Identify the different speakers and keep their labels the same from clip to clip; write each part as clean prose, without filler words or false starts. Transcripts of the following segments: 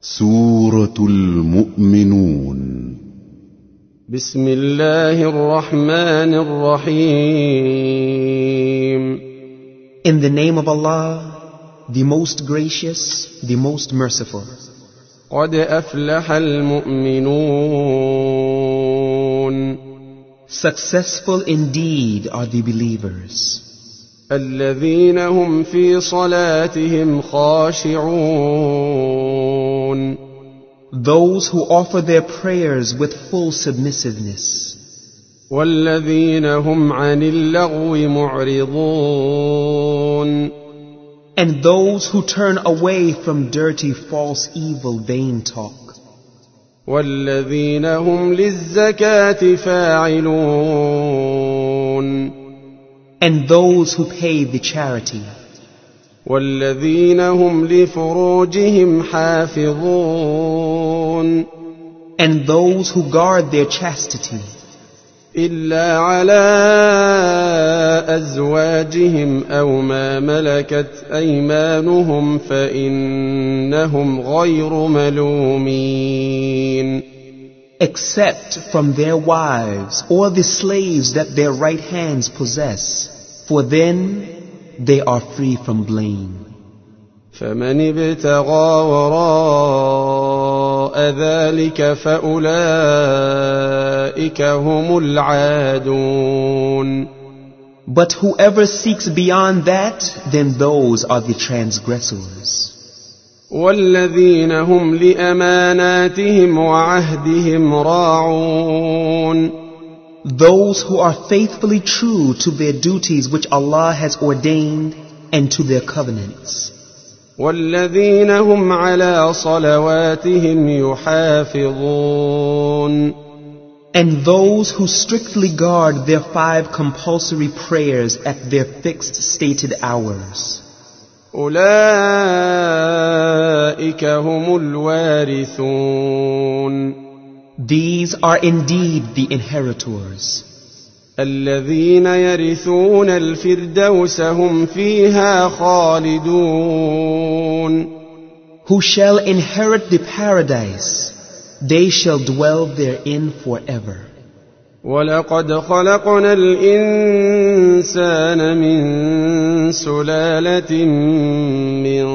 Speaker 1: سورة المؤمنون.
Speaker 2: بسم الله الرحمن الرحيم.
Speaker 3: In the name of Allah, the most gracious, the most merciful.
Speaker 2: قد أفلح المؤمنون.
Speaker 3: Successful indeed are the believers.
Speaker 2: الذين هم في صلاتهم خاشعون.
Speaker 3: Those who offer their prayers with full submissiveness.
Speaker 2: والذين هم عن اللغو معرضون.
Speaker 3: And those who turn away from dirty, false, evil, vain talk.
Speaker 2: والذين هم للزكاة فاعلون.
Speaker 3: And those who pay the charity.
Speaker 2: والذين هم لفروجهم حافظون.
Speaker 3: And those who guard their chastity.
Speaker 2: إلا على أزواجهم أو ما ملكت أيمانهم فإنهم غير ملومين.
Speaker 3: Except from their wives or the slaves that their right hands possess, for then they are free from blame.
Speaker 2: فمن ابتغى وراء ذلك فأولئك هم العادون.
Speaker 3: But whoever seeks beyond that, then those are the transgressors.
Speaker 2: والذين هم لأماناتهم وعهدهم راعون.
Speaker 3: Those who are faithfully true to their duties which Allah has ordained and to their covenants.
Speaker 2: والذين هم على صلواتهم يحافظون.
Speaker 3: And those who strictly guard their 5 compulsory prayers at their fixed stated hours.
Speaker 2: أولئك هم الوارثون.
Speaker 3: These are indeed the inheritors.
Speaker 2: الذين يرثون الفردوس هم فيها خالدون.
Speaker 3: Who shall inherit the paradise, they shall dwell therein forever.
Speaker 2: ولقد خلقنا الإنسان من سلالة من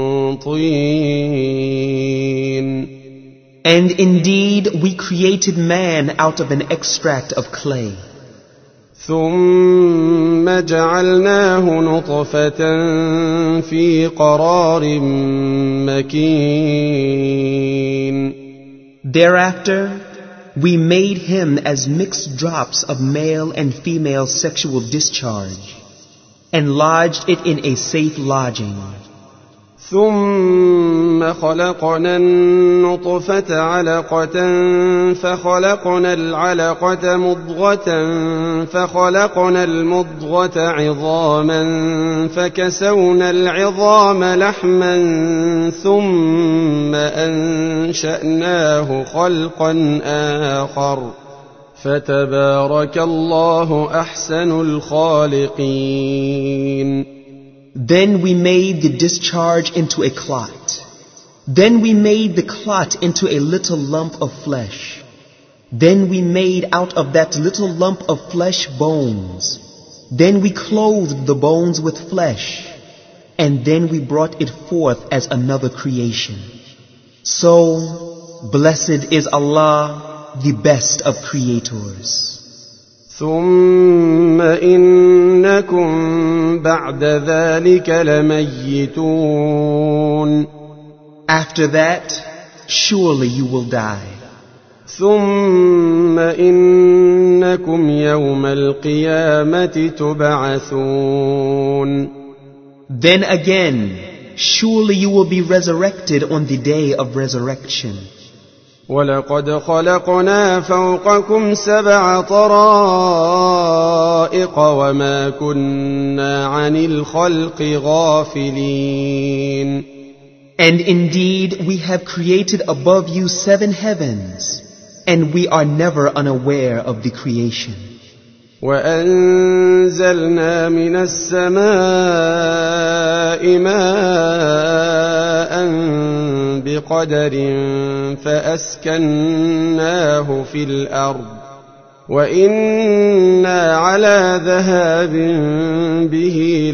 Speaker 2: طين.
Speaker 3: And indeed we created man out of an extract of clay.
Speaker 2: ثم جعلناه نطفة في قرار مكين.
Speaker 3: Thereafter we made him as mixed drops of male and female sexual discharge, and lodged it in a safe lodging.
Speaker 2: ثم خلقنا النطفة علقة فخلقنا العلقة مضغة فخلقنا المضغة عظاما فكسونا العظام لحما ثم أنشأناه خلقا آخر فتبارك الله أحسن الخالقين.
Speaker 3: Then we made the discharge into a clot. Then we made the clot into a little lump of flesh. Then we made out of that little lump of flesh bones. Then we clothed the bones with flesh. And then we brought it forth as another creation. So, blessed is Allah, the best of creators.
Speaker 2: ثم إنكم بعد ذلك لميتون.
Speaker 3: After that, surely you will die.
Speaker 2: ثم إنكم يوم القيامة تبعثون.
Speaker 3: Then again, surely you will be resurrected on the day of resurrection.
Speaker 2: ولقد خلقنا فوقكم 7 طرائق وما كنا عن الخلق غافلين.
Speaker 3: And indeed we have created above you 7 heavens, and we are never unaware of the creation.
Speaker 2: وأنزلنا من السماء ماء بقدر فأسكناه في الأرض وإنا على ذهاب به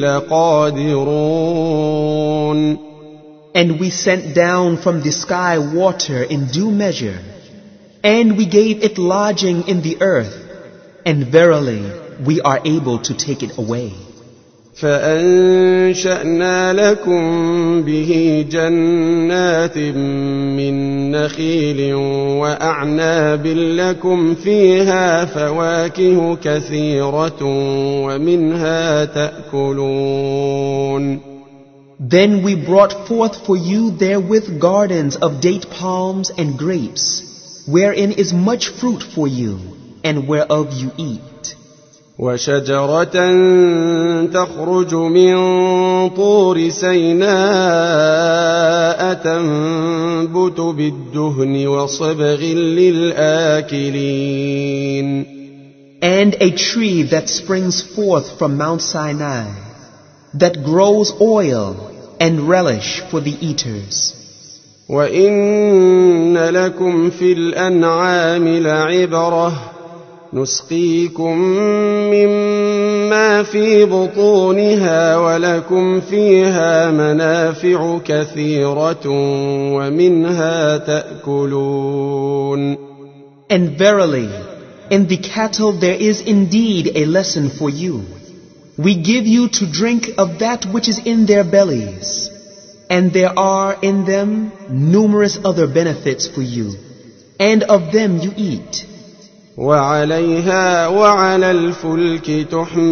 Speaker 2: لقادرون.
Speaker 3: And we sent down from the sky water in due measure, and we gave it lodging in the earth, and verily we are able to take it away.
Speaker 2: فأنشأنا لكم به جنات من نخيل وأعناب لكم فيها فواكه كثيرة ومنها تأكلون.
Speaker 3: Then we brought forth for you therewith gardens of date palms and grapes, wherein is much fruit for you, and whereof you eat.
Speaker 2: وشجرة تخرج من طور سيناء تنبت بالدهن وصبغ للآكلين.
Speaker 3: And a tree that springs forth from Mount Sinai, that grows oil and relish for the eaters.
Speaker 2: وإن لكم في الأنعام لعبرة نسقيكم مما في بطونها ولكم فيها منافع كثيرة ومنها تأكلون.
Speaker 3: And verily, in the cattle there is indeed a lesson for you. We give you to drink of that which is in their bellies, and there are in them numerous other benefits for you, and of them you eat.
Speaker 2: وعليها وعلى الفلك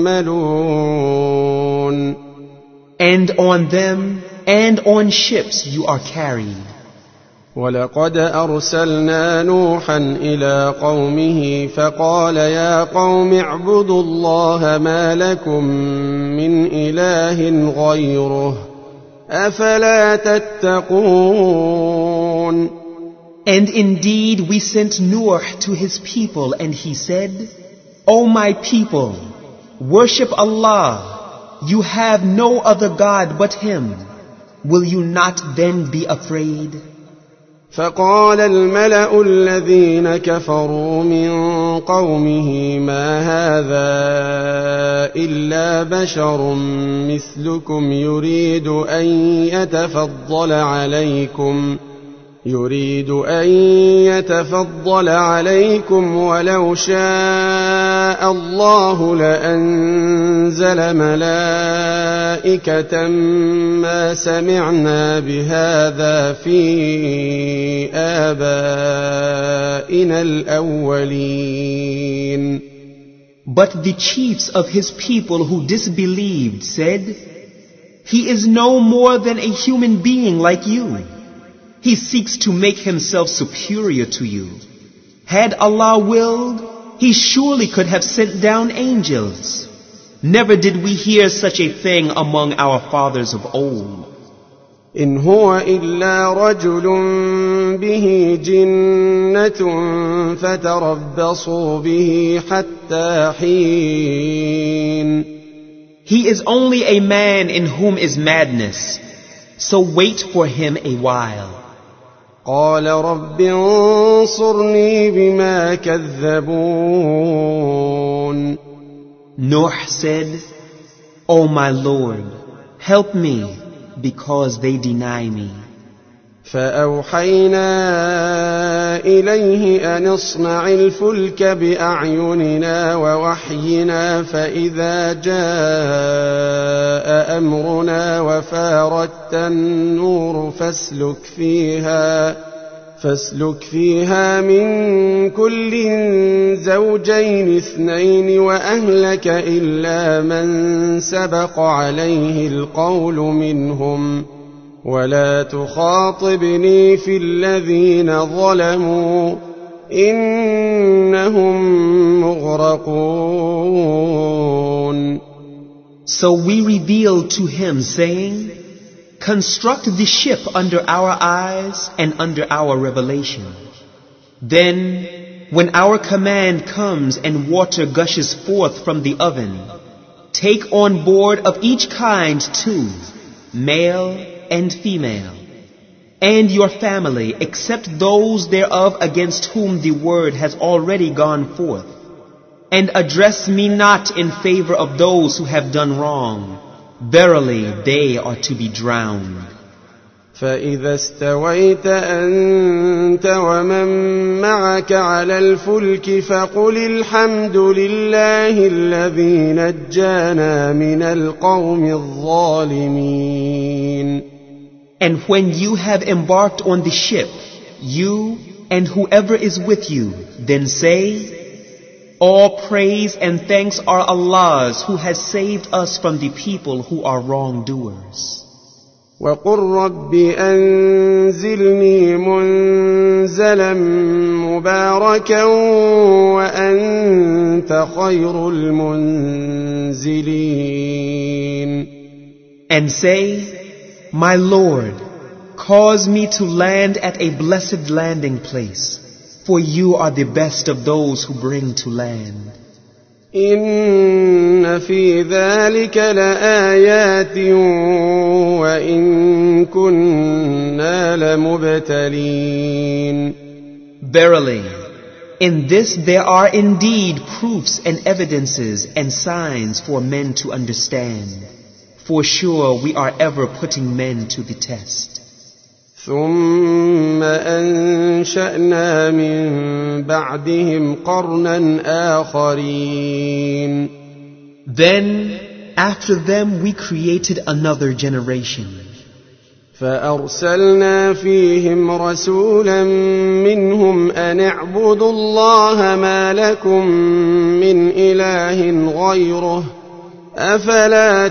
Speaker 2: تحملون.
Speaker 3: And on them and on ships you are carried.
Speaker 2: ولقد أرسلنا نوحا إلى قومه فقال يا قوم اعبدوا الله ما لكم من إله غيره أفلا تتقون.
Speaker 3: And indeed we sent Noah to his people, and he said, O my people, worship Allah. You have no other God but Him. Will you not then be afraid?
Speaker 2: فقال الملأ الذين كفروا من قومه ما هذا إلا بشر مثلكم يريد أن يتفضل عليكم ولو شاء الله لأنزل ملائكة ما سمعنا بهذا في آبائنا الأولين.
Speaker 3: But the chiefs of his people who disbelieved said, He is no more than a human being like you. He seeks to make himself superior to you. Had Allah willed, He surely could have sent down angels. Never did we hear such a thing among our fathers of old.
Speaker 2: إن هو إلا رجل به جنة فتربصوا به حتى حين.
Speaker 3: He is only a man in whom is madness, so wait for him a while.
Speaker 2: قال رب انصرني بما كذبون.
Speaker 3: Nuh said, O my Lord, help me, because they deny me.
Speaker 2: فأوحينا إليه أن اصنع الفلك بأعيننا ووحينا فإذا جاء أمرنا وفارت النور فاسلك فيها من كل زوجين اثنين وأهلك إلا من سبق عليه القول منهم ولا تخاطبني في الذين ظلموا إنهم مغرقون.
Speaker 3: So we revealed to him, saying, Construct the ship under our eyes and under our revelation. Then when our command comes and water gushes forth from the oven, take on board of each kind 2, male and female, and your family, except those thereof against whom the word has already gone forth. And address me not in favor of those who have done wrong. Verily, they are to be drowned.
Speaker 2: فإذا استويت أنت ومن معك على الفلك فقل الحمد لله الذي نجانا من القوم الظالمين.
Speaker 3: And when you have embarked on the ship, you and whoever is with you, then say, all praise and thanks are Allah's who has saved us from the people who are wrongdoers.
Speaker 2: وقل رب أنزلني منزلا مباركا وأنت خير المنزلين.
Speaker 3: And say, my Lord, cause me to land at a blessed landing place, for you are the best of those who bring to land.
Speaker 2: إن في ذلك لآيات وإن كنا لمبتلين.
Speaker 3: Verily, in this there are indeed proofs and evidences and signs for men to understand. For sure we are ever putting men to the test.
Speaker 2: ثم أنشأنا من بعدهم قرنا آخرين.
Speaker 3: Then, after them we created another generation.
Speaker 2: فأرسلنا فيهم رسولا منهم أن اعبدوا الله ما لكم من إله غيره أفلا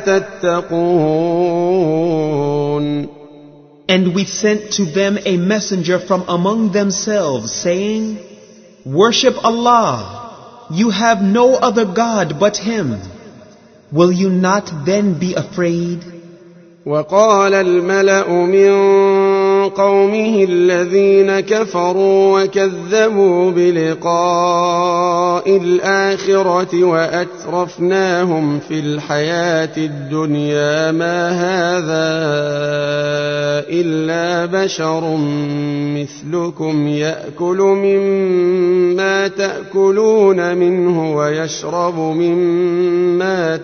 Speaker 2: تتقون.
Speaker 3: And we sent to them a messenger from among themselves, saying, worship Allah. You have no other God but Him. Will you not then be afraid?
Speaker 2: وقال الملأ من قومه الذين كفروا وكذبوا بلقاء الآخرة وأترفناهم في الحياة الدنيا ما هذا إلا بشر مثلكم يأكل مما تأكلون منه ويشرب مما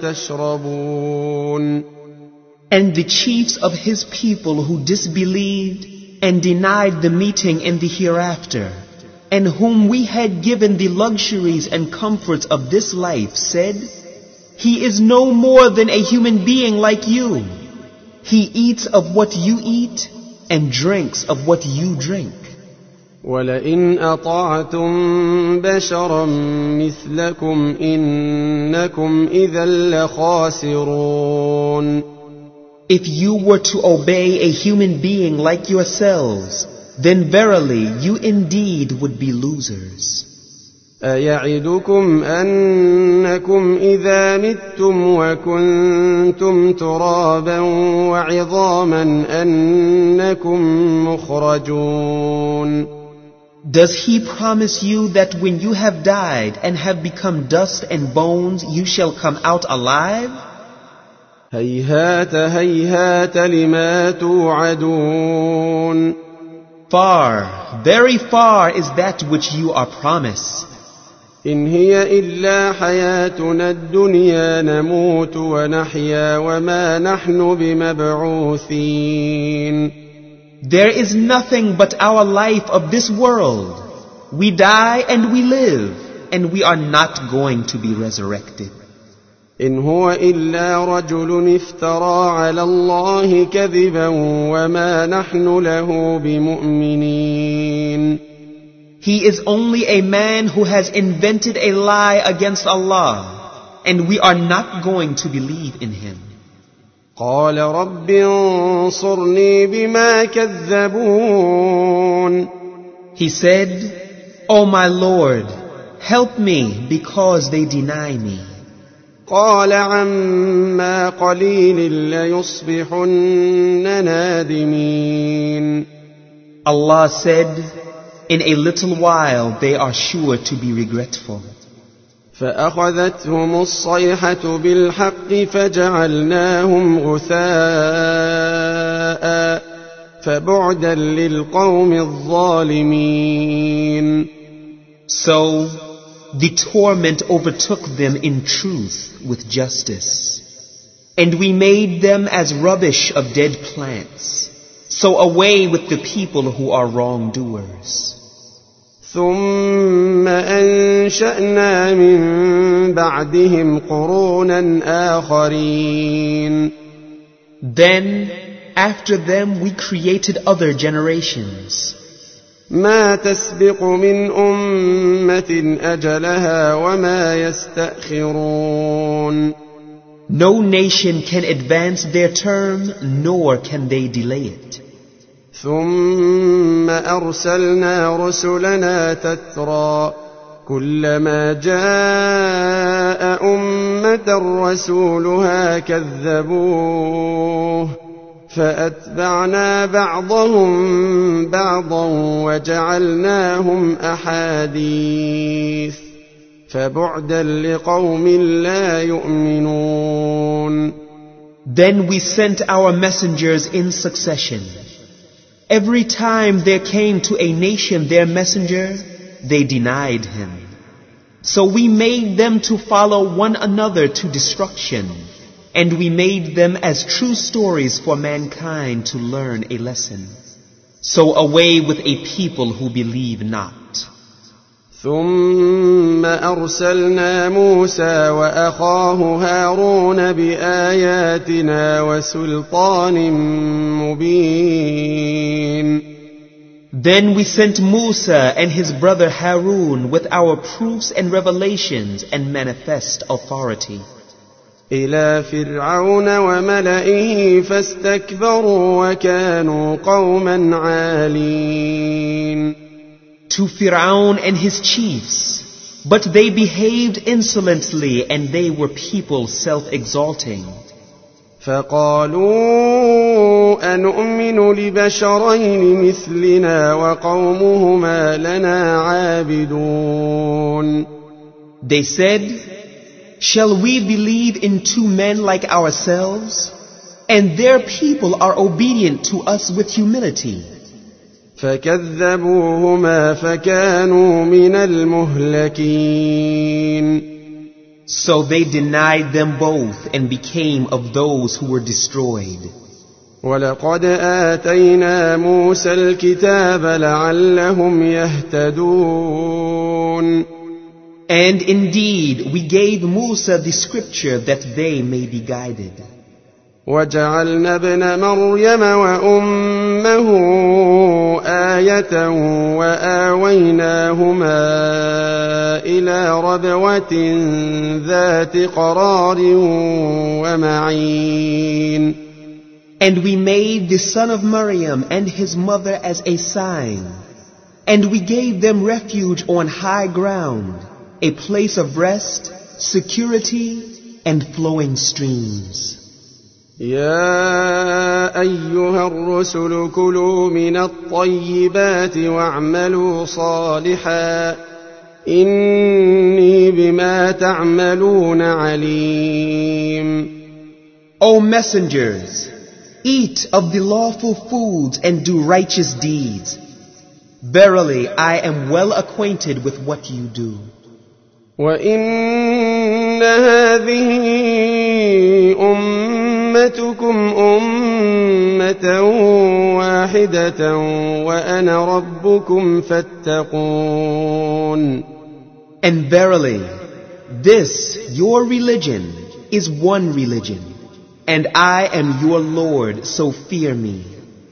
Speaker 2: تشربون.
Speaker 3: And the chiefs of his people who disbelieved and denied the meeting in the hereafter, and whom we had given the luxuries and comforts of this life, said, he is no more than a human being like you. He eats of what you eat and drinks of what you drink.
Speaker 2: وَلَئِنْ أَطَعْتُمْ بَشَرًا مِثْلَكُمْ إِنَّكُمْ إِذًا لَخَاسِرُونَ.
Speaker 3: If you were to obey a human being like yourselves, then verily you indeed would be losers.
Speaker 2: أَيَعِدُكُمْ أَنَّكُمْ إِذَا مِتُّمْ وَكُنْتُمْ تُرَابًا وَعِظَامًا أَنَّكُمْ مُخْرَجُونَ.
Speaker 3: Does he promise you that when you have died and have become dust and bones, you shall come out alive?
Speaker 2: هيهات هيهات لما توعدون.
Speaker 3: Far, very far is that which you are promised.
Speaker 2: إن هي إلا حياتنا الدنيا نموت ونحيا وما نحن بمبعوثين.
Speaker 3: There is nothing but our life of this world. We die and we live, and we are not going to be resurrected.
Speaker 2: إن هو إلا رجل افترى على الله كذبا وما نحن له بمؤمنين.
Speaker 3: He is only a man who has invented a lie against Allah, and we are not going to believe in him.
Speaker 2: قال رب انصرني بما كذبون.
Speaker 3: He said, O my Lord, help me because they deny me.
Speaker 2: قال عما قليل ليصبحن نادمين.
Speaker 3: Allah said, In a little while they are sure to be regretful.
Speaker 2: فأخذتهم الصيحة بالحق فجعلناهم غثاء فبعدا للقوم الظالمين.
Speaker 3: So the torment overtook them in truth with justice, and we made them as rubbish of dead plants. So away with the people who are wrongdoers.
Speaker 2: ثم أنشأنا من بعدهم قرونا آخرين.
Speaker 3: Then, after them, we created other generations.
Speaker 2: ما تسبق من أمة أجلها وما يستأخرون.
Speaker 3: No nation can advance their term, nor can they delay it.
Speaker 2: ثم أرسلنا رسلنا تترى كلما جاء أمة رسولها كذبوه فأتبعنا بعضهم بعضا وجعلناهم أحاديث فبعدا لقوم لا يؤمنون.
Speaker 3: Then we sent our messengers in succession. Every time there came to a nation their messenger, they denied him. So we made them to follow one another to destruction, and we made them as true stories for mankind to learn a lesson. So away with a people who believe not.
Speaker 2: ثم أرسلنا موسى وأخاه هارون بآياتنا وسلطان مبين.
Speaker 3: Then we sent Musa and his brother Harun with our proofs and revelations and manifest authority.
Speaker 2: إلى فرعون وملئه فاستكبروا وكانوا قوما عالين.
Speaker 3: To Fir'aun and his chiefs, but they behaved insolently and they were people self-exalting.
Speaker 2: فقالوا أنؤمن لبشرين مثلنا وقومهما لنا عابدون.
Speaker 3: They said, shall we believe in two men like ourselves? And their people are obedient to us with humility.
Speaker 2: فكذبوهما فكانوا من المهلكين.
Speaker 3: So they denied them both and became of those who were destroyed.
Speaker 2: ولقد آتينا موسى الكتاب لعلهم يهتدون.
Speaker 3: And indeed, we gave Musa the scripture that they may be guided.
Speaker 2: وجعلنا ابن مريم وأمه آية وآويناهما إلى ربوة ذات قرار ومعين.
Speaker 3: And we made the son of Maryam and his mother as a sign, and we gave them refuge on high ground, a place of rest, security, and flowing streams.
Speaker 2: يا أيها الرسل كلوا من الطيبات واعملوا صالحا إني بما تعملون عليم.
Speaker 3: O messengers, eat of the lawful foods and do righteous deeds. Verily, I am well acquainted with what you do.
Speaker 2: وإن هذه أمتكم أمة واحدة وأنا ربكم فاتقون.
Speaker 3: And verily, this, your religion, is one religion, and I am your Lord, so fear me.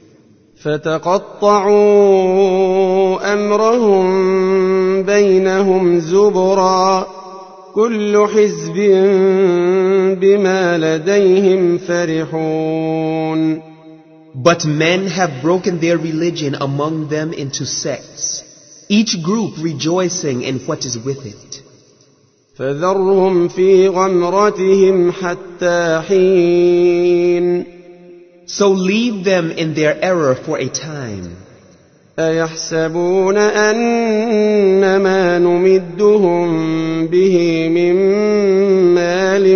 Speaker 2: فتقطعوا أمرهم بينهم زبرا كل حزب بما لديهم فرحون.
Speaker 3: But men have broken their religion among them into sects, each group rejoicing in what is with it.
Speaker 2: فذرهم في غمرتهم حتى حين.
Speaker 3: So leave them in their error for a time.
Speaker 2: أيحسبون أنما نمدهم به من مال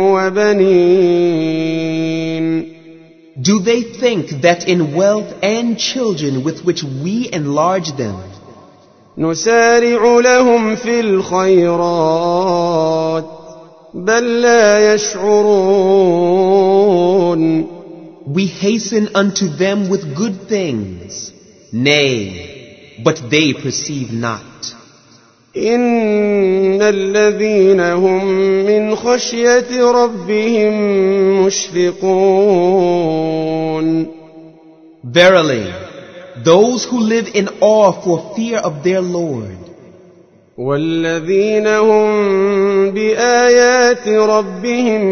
Speaker 2: وبنين
Speaker 3: Do they think that in wealth and children with which we enlarge them,
Speaker 2: نسارع لهم في الخيرات بل لا يشعرون
Speaker 3: we hasten unto them with good things? Nay, but they perceive not.
Speaker 2: إن الذين هم من خشية ربهم مشفقون
Speaker 3: Verily, those who live in awe for fear of their Lord,
Speaker 2: والذين هم بآيات ربهم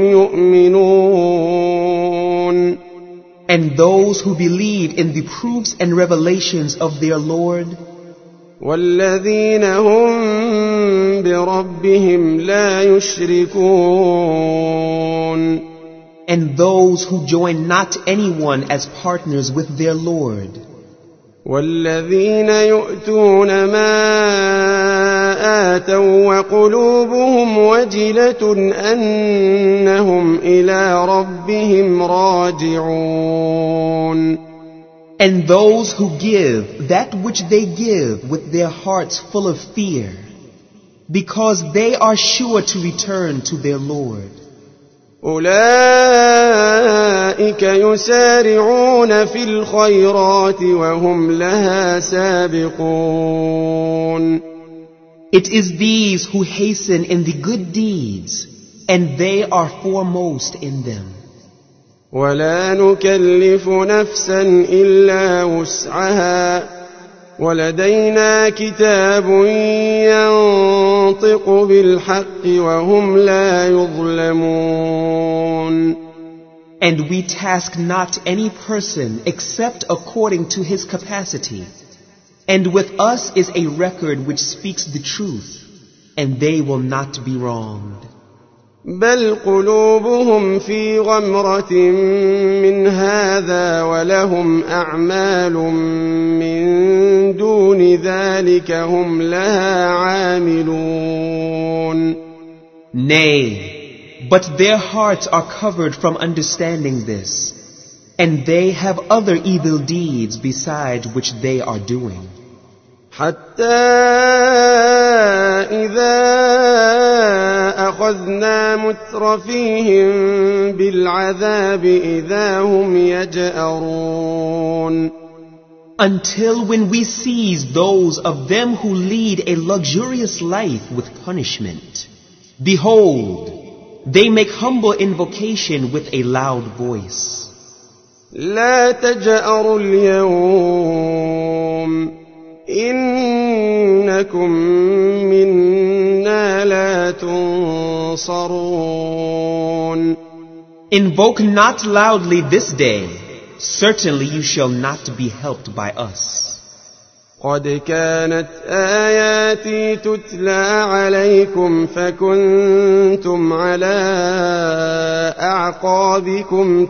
Speaker 2: يؤمنون
Speaker 3: and those who believe in the proofs and revelations of their Lord,
Speaker 2: والذين هم بربهم لا يشركون
Speaker 3: and those who join not anyone as partners with their Lord,
Speaker 2: والذين يؤتون ما آتوا وقلوبهم وجلة أنهم إلى ربهم راجعون
Speaker 3: and those who give that which they give with their hearts full of fear, because they are sure to return to their Lord.
Speaker 2: أولئك يسارعون في الخيرات وهم لها سابقون
Speaker 3: It is these who hasten in the good deeds, and they are foremost in them.
Speaker 2: ولا نكلف نفسا إلا وسعها ولدينا كتاب ينطق بالحق وهم لا يظلمون
Speaker 3: And we task not any person except according to his capacity. And with us is a record which speaks the truth, and they will not be wronged.
Speaker 2: بل قلوبهم في غمرة من هذا ولهم أعمال من دون ذلك هم لها عاملون
Speaker 3: Nay, but their hearts are covered from understanding this, and they have other evil deeds beside which they are doing.
Speaker 2: حتى إذا أخذنا مترفيهم بالعذاب إذا هم يجأرون
Speaker 3: Until when we seize those of them who lead a luxurious life with punishment, behold, they make humble invocation with a loud voice.
Speaker 2: لا تجأروا اليوم إنكم منا لا تنصرون
Speaker 3: Invoke not loudly this day, certainly you shall not be helped by us.
Speaker 2: قد كانت آياتي تتلى عليكم فكنتم على أعقابكم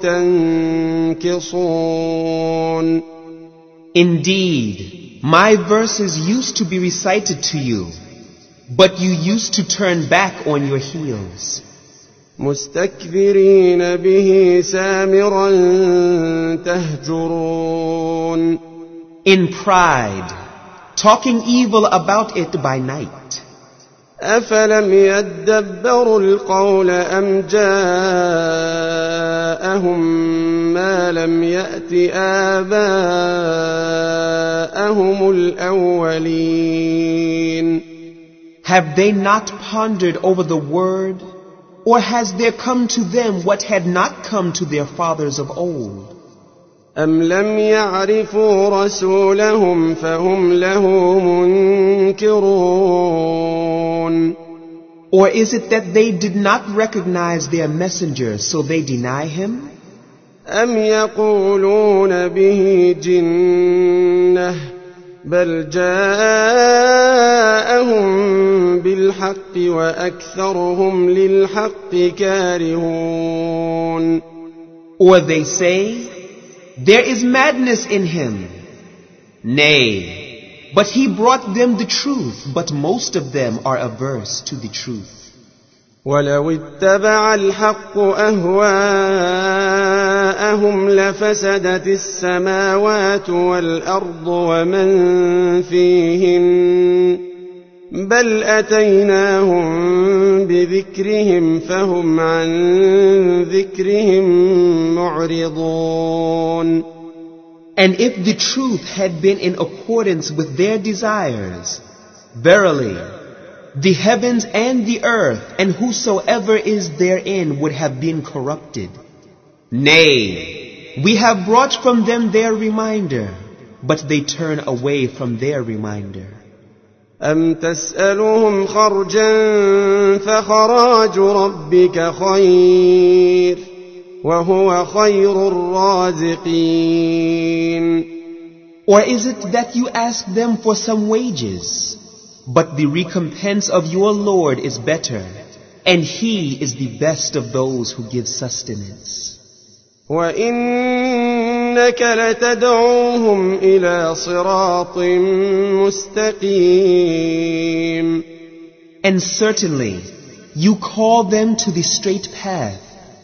Speaker 2: تنكصون
Speaker 3: Indeed, my verses used to be recited to you, but you used to turn back on your heels.
Speaker 2: مستكبرين به سامرا تهجرون
Speaker 3: In pride, talking evil about it by night.
Speaker 2: أفلم يدبروا القول أم جاءهم ما لم يأت آباءهم الأولين
Speaker 3: Have they not pondered over the word, or has there come to them what had not come to their fathers of old?
Speaker 2: أم لم يعرفوا رسولهم فهم له منكرون
Speaker 3: Or is it that they did not recognize their messenger, so they deny him?
Speaker 2: أم يقولون به جنة بل جاءهم بالحق وأكثرهم للحق كارهون
Speaker 3: Or they say, there is madness in him. Nay, but he brought them the truth, but most of them are averse to the truth.
Speaker 2: ولو اتبع الحق أهواءهم لفسدت السماوات والأرض ومن فيهن بل أتيناهم بذكرهم فهم عن ذكرهم معرضون.
Speaker 3: And if the truth had been in accordance with their desires, verily, the heavens and the earth and whosoever is therein would have been corrupted. Nay, we have brought from them their reminder, but they turn away from their reminder.
Speaker 2: أم تسألهم خرجا فخراج ربك خير وهو خير الرازقين.
Speaker 3: Or is it that you ask them for some wages? But the recompense of your Lord is better, and He is the best of those who give sustenance.
Speaker 2: وَإِنَّكَ لَتَدْعُوهُمْ إِلَى صِرَاطٍ مُسْتَقِيمٍ.
Speaker 3: And certainly, you call them to the straight path.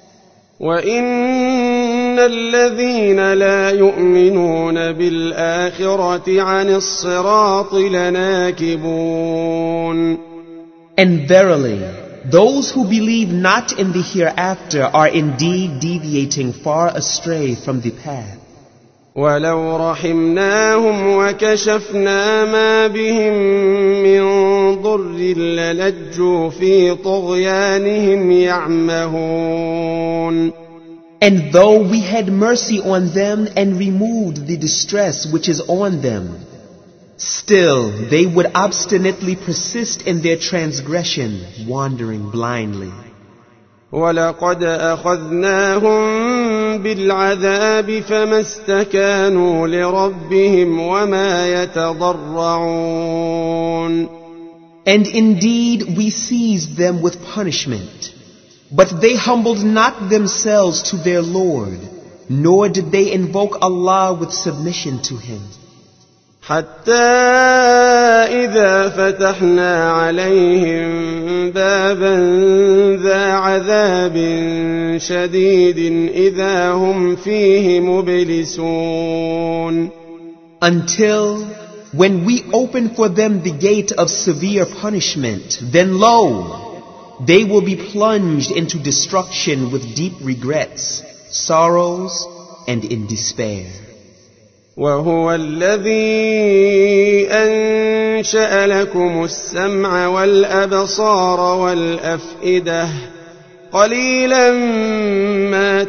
Speaker 2: وَإِنَّ الَّذِينَ لَا يُؤْمِنُونَ بِالْآخِرَةِ عَنِ الصِّرَاطِ لَنَاكِبُونَ.
Speaker 3: And verily, those who believe not in the hereafter are indeed deviating far astray from the path.
Speaker 2: وَلَوْ رَحِمْنَاهُمْ وَكَشَفْنَا مَا بِهِمْ مِنْ ضُرٍّ لَلَجُّوا فِي طُغْيَانِهِمْ يَعْمَهُونَ.
Speaker 3: And though we had mercy on them and removed the distress which is on them, still they would obstinately persist in their transgression, wandering blindly.
Speaker 2: وَلَقَدْ أَخَذْنَاهُمْ بِالْعَذَابِ فَمَا اسْتَكَانُوا لِرَبِّهِمْ وَمَا يَتَضَرَّعُونَ.
Speaker 3: And indeed we seized them with punishment, but they humbled not themselves to their Lord, nor did they invoke Allah with submission to Him.
Speaker 2: حتى إذا فتحنا عليهم بابا ذا عذاب شديد إذا هم فيه مبلسون.
Speaker 3: Until when we open for them the gate of severe punishment, then lo, they will be plunged into destruction with deep regrets, sorrows, and in despair.
Speaker 2: وهو الذي أنشأ لكم السمع والأبصار والأفئدة قليلا ما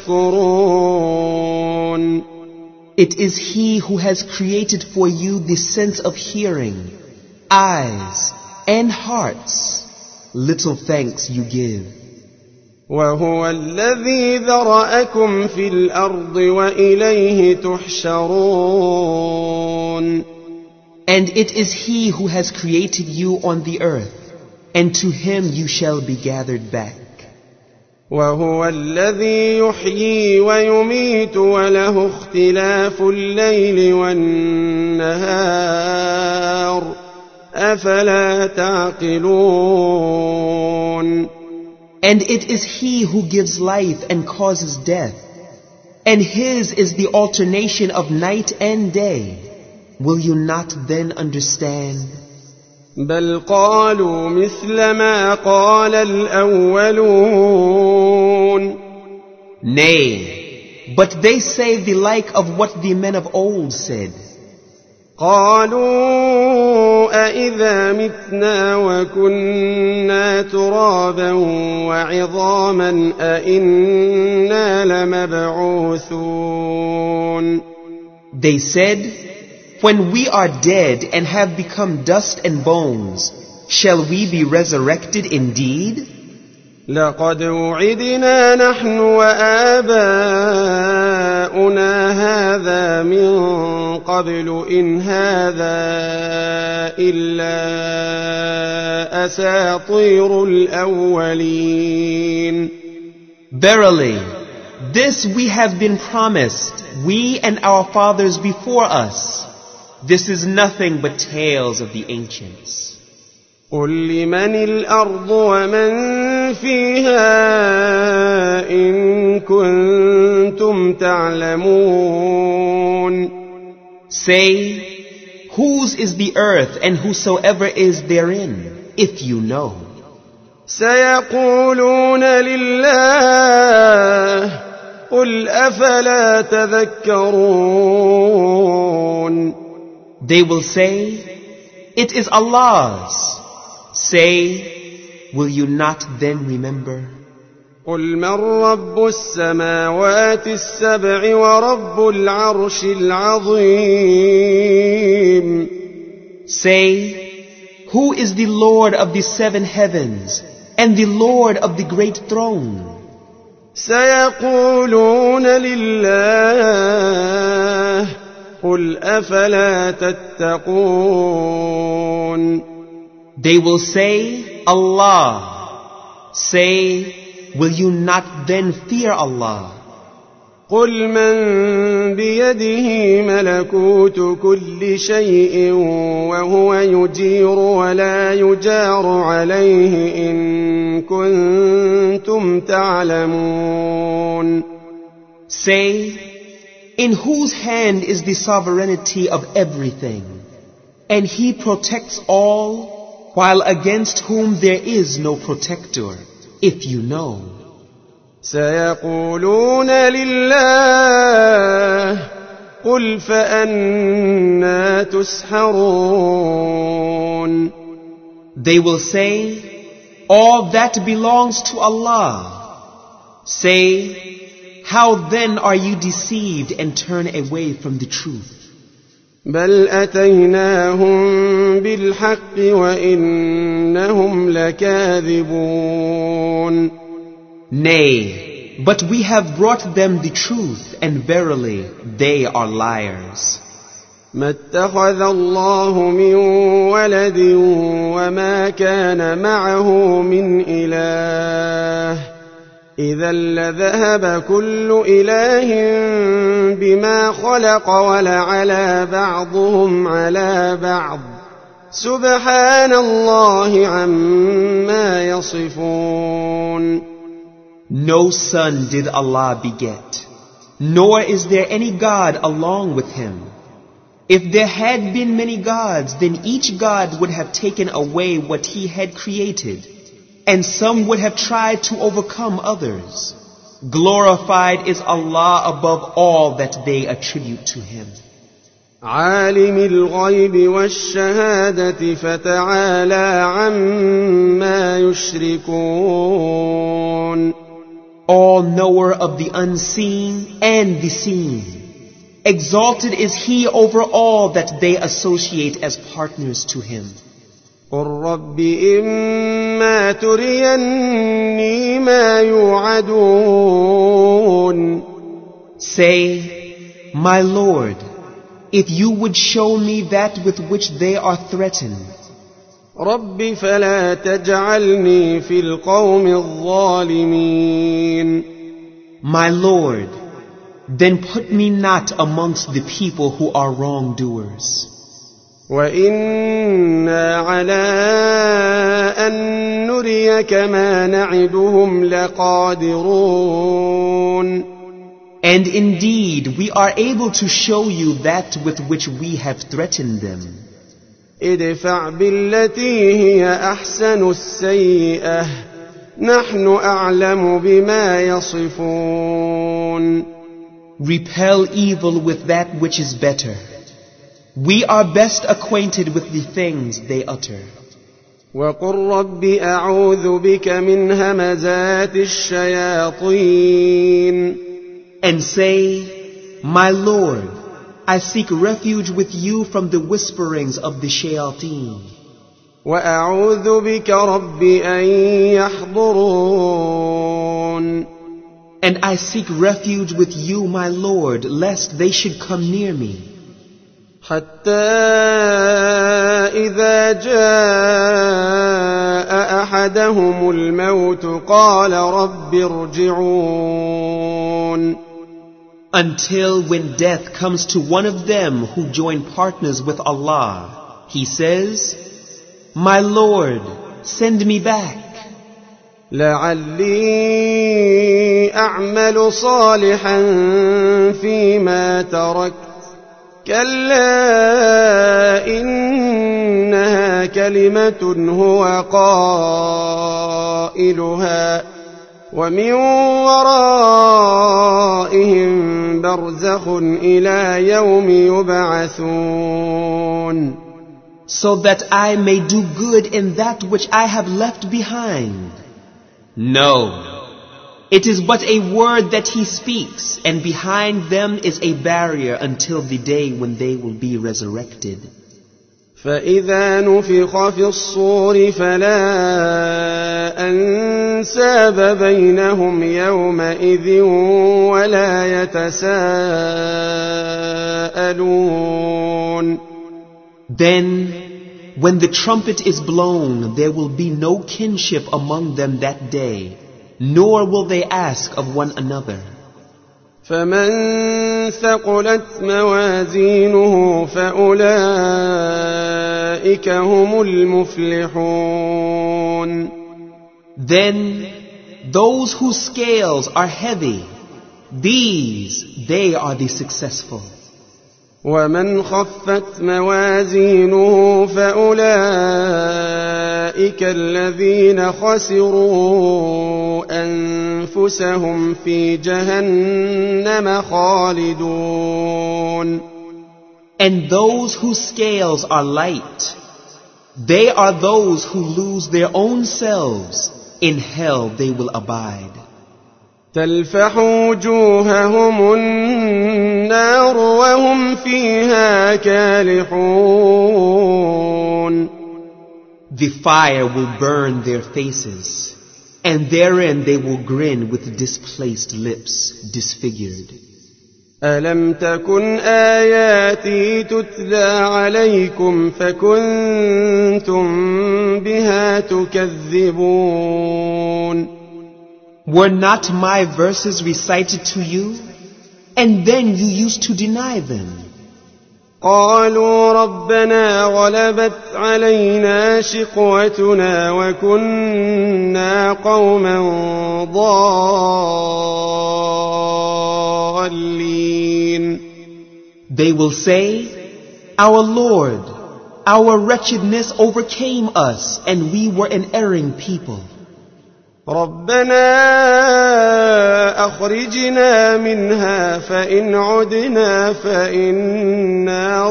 Speaker 2: تشكرون.
Speaker 3: It is He who has created for you the sense of hearing, eyes, and hearts. Little thanks you give.
Speaker 2: وهو الذي ذرأكم في الأرض وإليه تحشرون.
Speaker 3: And it is He who has created you on the earth, and to Him you shall be gathered back.
Speaker 2: وهو الذي يحيي ويميت وله اختلاف الليل والنهار أفلا تعقلون.
Speaker 3: And it is He who gives life and causes death, and His is the alternation of night and day. Will you not then understand?
Speaker 2: بل قالوا مثل ما قال الأولون.
Speaker 3: Nay, but they say the like of what the men of old said.
Speaker 2: قالوا أإذا متنا وكنا ترابا وعظاما أإنا لمبعوثون.
Speaker 3: They said, when we are dead and have become dust and bones, shall we be resurrected indeed?
Speaker 2: لقد وعدنا نحن وآباؤنا هذا من قبل إن هذا إلا أساطير الأولين.
Speaker 3: Verily, this we have been promised, we and our fathers before us. This is nothing but tales of the ancients.
Speaker 2: قل لمن الأرض ومن فيها إن كنتم تعلمون.
Speaker 3: Say, whose is the earth and whosoever is therein, if you know?
Speaker 2: سيقولون لله قل أفلا تذكرون.
Speaker 3: They will say, it is Allah's. Say, will you not then remember?
Speaker 2: قل من رب السماوات السبع ورب العرش العظيم.
Speaker 3: Say, who is the Lord of the 7 heavens and the Lord of the great throne?
Speaker 2: سيقولون لله قل أفلا تتقون.
Speaker 3: They will say, Allah. Say, will you not then fear Allah?
Speaker 2: قل من بيده ملكوت كل شيء وهو يجير ولا يجار عليه إن كنتم تعلمون.
Speaker 3: Say, in whose hand is the sovereignty of everything, and He protects all, while against whom there is no protector, if you know.
Speaker 2: سيقولون لله قل فأنا تسحرون.
Speaker 3: They will say, all that belongs to Allah. Say, how then are you deceived and turn away from the truth?
Speaker 2: بل أتيناهم بالحق وإنهم لكاذبون.
Speaker 3: Nay, but we have brought them the truth, and verily they are liars.
Speaker 2: ما اتخذ الله من ولد وما كان معه من إله إذا لذهب كل إله بما خلق ولعلى بعضهم على بعض سبحان الله عما يصفون.
Speaker 3: No son did Allah beget, nor is there any God along with him. If there had been many gods, then each God would have taken away what he had created, and some would have tried to overcome others. Glorified is Allah above all that they attribute to Him.
Speaker 2: عالم الغيب والشهادة فتعالى عما يشركون.
Speaker 3: All knower of the unseen and the seen. Exalted is He over all that they associate as partners to Him.
Speaker 2: قل رب إما تريني ما يوعدون.
Speaker 3: Say, my Lord, if you would show me that with which they are threatened.
Speaker 2: رب فلا تجعلني في القوم الظالمين.
Speaker 3: My Lord, then put me not amongst the people who are wrongdoers.
Speaker 2: وإنا على أن نريك ما نعدهم لقادرون.
Speaker 3: And indeed, we are able to show you that with which we have threatened them.
Speaker 2: ادفع بالتي هي أحسن السيئة نحن أعلم بما يصفون.
Speaker 3: Repel evil with that which is better. We are best acquainted with the things they utter.
Speaker 2: وقل رب أعوذ بك من همزات الشياطين.
Speaker 3: And say, my Lord, I seek refuge with you from the whisperings of the shayateen.
Speaker 2: وأعوذ بك رب أن يحضرون.
Speaker 3: And I seek refuge with you, my Lord, lest they should come near me.
Speaker 2: حتى إذا جاء أحدهم الموت قال رب ارجعون.
Speaker 3: until when death comes to one of them who join partners with Allah, he says, "My Lord, send me back,
Speaker 2: لعلي أعمل صالحا فيما تركت كلا إنها كلمة هو قائلها ومن ورائهم برزخ إلى يوم يبعثون."
Speaker 3: so that I may do good in that which I have left behind. No, it is but a word that he speaks, and behind them is a barrier until the day when they will be resurrected.
Speaker 2: فإذا نفخ في الصور فلا أنساب بينهم يومئذ ولا يتساءلون.
Speaker 3: Then, when the trumpet is blown, there will be no kinship among them that day, nor will they ask of one another.
Speaker 2: فمن ثقلت موازينه فأولئك هم المفلحون.
Speaker 3: Then, those whose scales are heavy, they are the successful.
Speaker 2: ومن خفت موازينه فأولئك الذين خسروا أنفسهم في جهنم خالدون.
Speaker 3: And those whose scales are light, they are those who lose their own selves. In hell they will abide.
Speaker 2: تلفح وجوههم النار وهم فيها كالحون.
Speaker 3: The fire will burn their faces, and therein they will grin with displaced lips, disfigured.
Speaker 2: ألم تكن آياتي تتلى عليكم فكنتم بها تكذبون.
Speaker 3: Were not my verses recited to you, and then you used to deny them?
Speaker 2: قالوا ربنا غلبت علينا شقوتنا وكنا قوما ضالين.
Speaker 3: They will say, "Our Lord, our wretchedness overcame us, and we were an erring people.
Speaker 2: ربنا أخرجنا منها فإن عدنا فإنا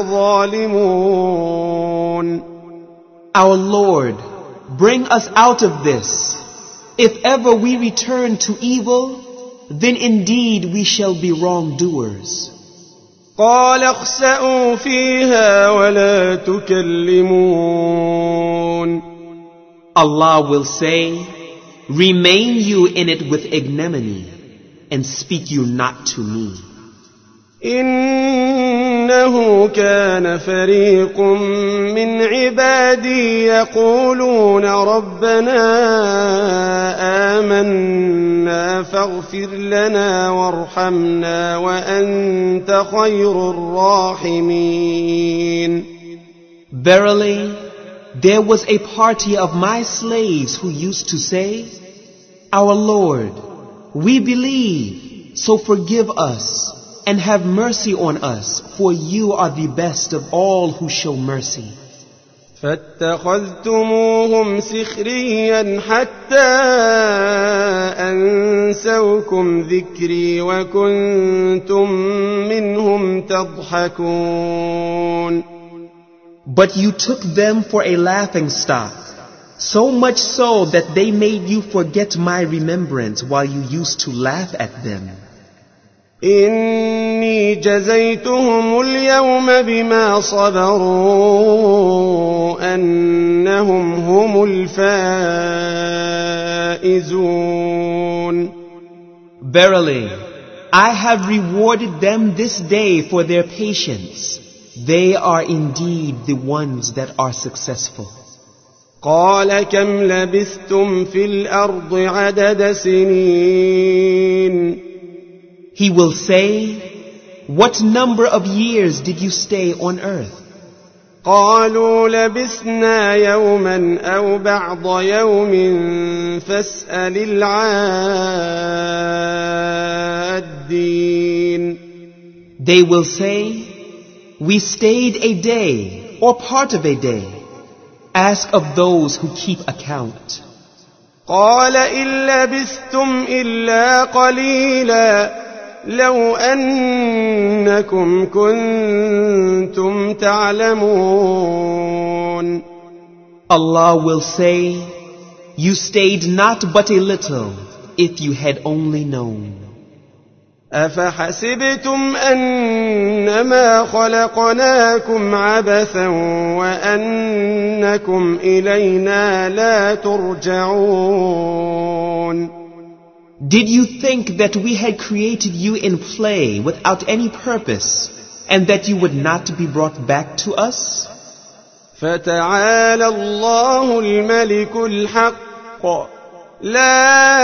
Speaker 2: ظالمون.
Speaker 3: Our Lord, bring us out of this. If ever we return to evil, then indeed we shall be wrongdoers."
Speaker 2: قال اخسأوا فيها ولا تكلمون.
Speaker 3: Allah will say, "Remain you in it with ignominy, and speak you not to me."
Speaker 2: إنه كان فريق من عبادي يقولون ربنا آمنا فاغفر لنا وارحمنا وأنت خير الراحمين.
Speaker 3: Verily, there was a party of my slaves who used to say, "Our Lord, we believe, so forgive us and have mercy on us, for you are the best of all who show mercy."
Speaker 2: فاتخذتموهم سخريا حتى أنسوكم ذكري وكنتم منهم تضحكون.
Speaker 3: But you took them for a laughing stock, so much so that they made you forget my remembrance while you used to laugh at them.
Speaker 2: إني جزيتهم اليوم بما صبروا أنهم هم الفائزون.
Speaker 3: Verily, I have rewarded them this day for their patience. They are indeed the ones that are successful.
Speaker 2: قال كم لبثتم في الأرض عدد سنين.
Speaker 3: He will say, what number of years did you stay on earth?
Speaker 2: قالوا لبثنا يوما أو بعض يوم فاسأل العادين.
Speaker 3: They will say, we stayed a day or part of a day. Ask of those who keep account.
Speaker 2: قال إن لبثتم إلا قليلا لو أنكم كنتم تعلمون.
Speaker 3: Allah will say, you stayed not but a little if you had only known.
Speaker 2: أفحسبتم أنما خلقناكم عبثا وأنكم إلينا لا ترجعون.
Speaker 3: Did you think that we had created you in play without any purpose and that you would not be brought back to us?
Speaker 2: فتعالى الله الملك الحق لا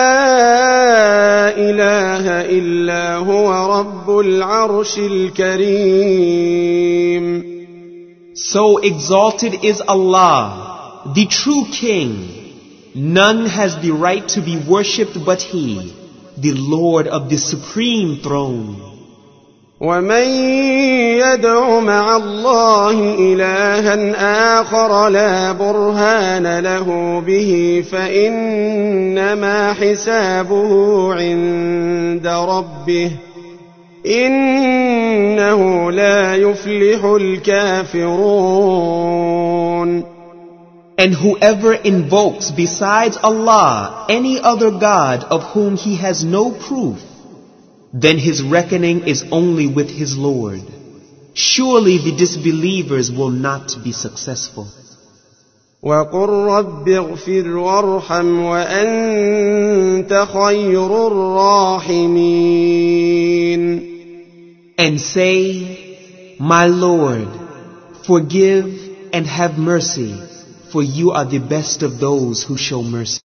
Speaker 2: إله إلا هو رب العرش الكريم.
Speaker 3: So exalted is Allah, the true King. None has the right to be worshipped but He, the Lord of the supreme throne.
Speaker 2: ومن يدع مع الله إلها آخر لا برهان له به فإنما حسابه عند ربه إنه لا يفلح الكافرون.
Speaker 3: And whoever invokes besides Allah any other God of whom he has no proof, then his reckoning is only with his Lord. Surely the disbelievers will not be successful.
Speaker 2: وَقُلْ رَبِّ اغْفِرْ وَارْحَمْ وَأَنْتَ خَيْرُ الرَّاحِمِينَ.
Speaker 3: And say, my Lord, forgive and have mercy, for you are the best of those who show mercy.